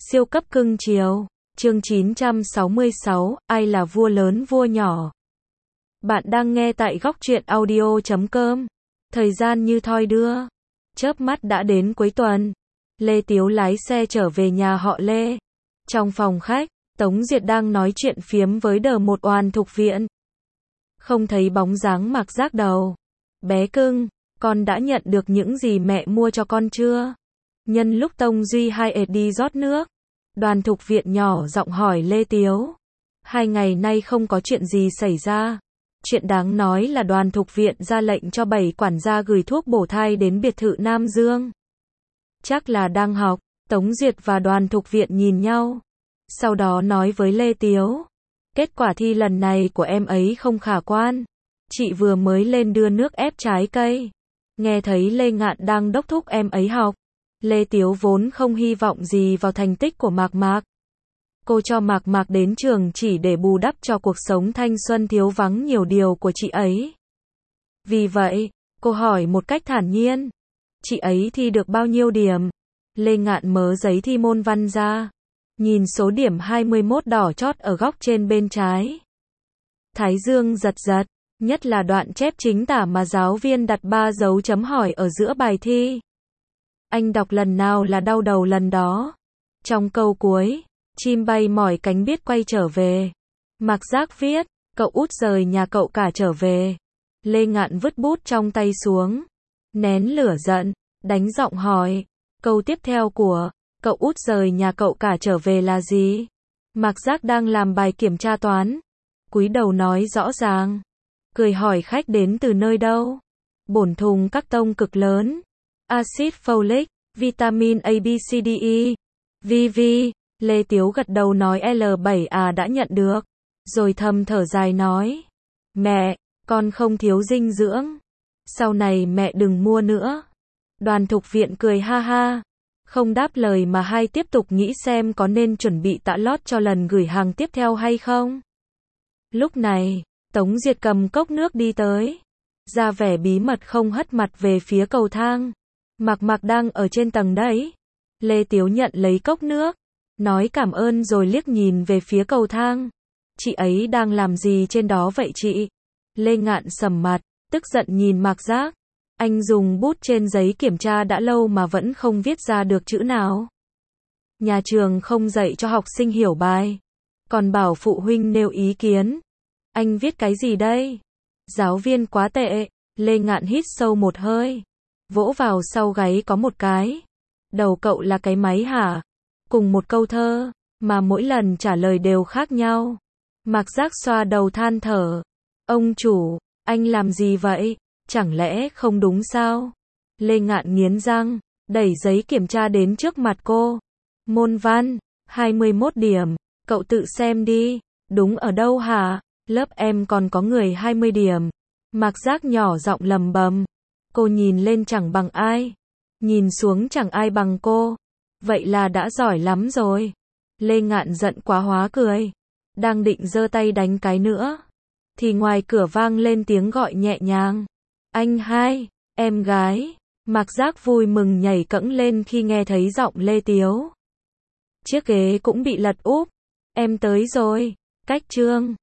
Siêu cấp cưng chiều. Chương 966, ai là vua lớn vua nhỏ? Bạn đang nghe tại góc truyện audio.com. Thời gian như thoi đưa. Chớp mắt đã đến cuối tuần. Lê Tiếu lái xe trở về nhà họ Lê. Trong phòng khách, Tống Diệt đang nói chuyện phiếm với một oàn thục viện. Không thấy bóng dáng Mạc Giác đâu. Bé cưng, con đã nhận được những gì mẹ mua cho con chưa? Nhân lúc Tông Duy hai đi rót nước, Đoàn Thục Viện nhỏ giọng hỏi Lê Tiếu. 2 ngày nay không có chuyện gì xảy ra. Chuyện đáng nói là Đoàn Thục Viện ra lệnh cho 7 quản gia gửi thuốc bổ thai đến biệt thự Nam Dương. Chắc là đang học. Tống Diệt và Đoàn Thục Viện nhìn nhau. Sau đó nói với Lê Tiếu. Kết quả thi lần này của em ấy không khả quan. Chị vừa mới lên đưa nước ép trái cây. Nghe thấy Lê Ngạn đang đốc thúc em ấy học. Lê Tiếu vốn không hy vọng gì vào thành tích của Mạc Mạc. Cô cho Mạc Mạc đến trường chỉ để bù đắp cho cuộc sống thanh xuân thiếu vắng nhiều điều của chị ấy. Vì vậy, cô hỏi một cách thản nhiên. Chị ấy thi được bao nhiêu điểm? Lê Ngạn mớ giấy thi môn văn ra. Nhìn số điểm 21 đỏ chót ở góc trên bên trái. Thái dương giật giật, nhất là đoạn chép chính tả mà giáo viên đặt 3 dấu chấm hỏi ở giữa bài thi. Anh đọc lần nào là đau đầu lần đó. Trong câu cuối, chim bay mỏi cánh biết quay trở về. Mạc Giác viết, cậu út rời nhà cậu cả trở về. Lê Ngạn vứt bút trong tay xuống. Nén lửa giận, đánh giọng hỏi. Câu tiếp theo của, cậu út rời nhà cậu cả trở về là gì? Mạc Giác đang làm bài kiểm tra toán. Cúi đầu nói rõ ràng. Cười hỏi khách đến từ nơi đâu? Bổn thùng các tông cực lớn. Axit folic, vitamin A, B, C, D, E, VV. Lê Tiếu gật đầu nói L7A đã nhận được. Rồi thầm thở dài nói. Mẹ, con không thiếu dinh dưỡng. Sau này mẹ đừng mua nữa. Đoàn Thục Viện cười ha ha. Không đáp lời mà hai tiếp tục nghĩ xem có nên chuẩn bị tạ lót cho lần gửi hàng tiếp theo hay không. Lúc này, Tống Diệt cầm cốc nước đi tới. Ra vẻ bí mật không hất mặt về phía cầu thang. Mạc Mạc đang ở trên tầng đấy. Lê Tiếu nhận lấy cốc nước. Nói cảm ơn rồi liếc nhìn về phía cầu thang. Chị ấy đang làm gì trên đó vậy chị? Lê Ngạn sầm mặt, tức giận nhìn Mạc Giác. Anh dùng bút trên giấy kiểm tra đã lâu mà vẫn không viết ra được chữ nào. Nhà trường không dạy cho học sinh hiểu bài. Còn bảo phụ huynh nêu ý kiến. Anh viết cái gì đây? Giáo viên quá tệ. Lê Ngạn hít sâu một hơi. Vỗ vào sau gáy có một cái. Đầu cậu là cái máy hả? Cùng một câu thơ, mà mỗi lần trả lời đều khác nhau. Mạc Giác xoa đầu than thở. Ông chủ, anh làm gì vậy? Chẳng lẽ không đúng sao? Lê Ngạn nghiến răng, đẩy giấy kiểm tra đến trước mặt cô. Môn văn, 21 điểm, cậu tự xem đi. Đúng ở đâu hả? Lớp em còn có người 20 điểm. Mạc Giác nhỏ giọng lầm bầm. Cô nhìn lên chẳng bằng ai. Nhìn xuống chẳng ai bằng cô. Vậy là đã giỏi lắm rồi. Lê Ngạn giận quá hóa cười. Đang định giơ tay đánh cái nữa. Thì ngoài cửa vang lên tiếng gọi nhẹ nhàng. Anh hai, em gái. Mạc Giác vui mừng nhảy cẫng lên khi nghe thấy giọng Lê Tiếu. Chiếc ghế cũng bị lật úp. Em tới rồi. Cách chương.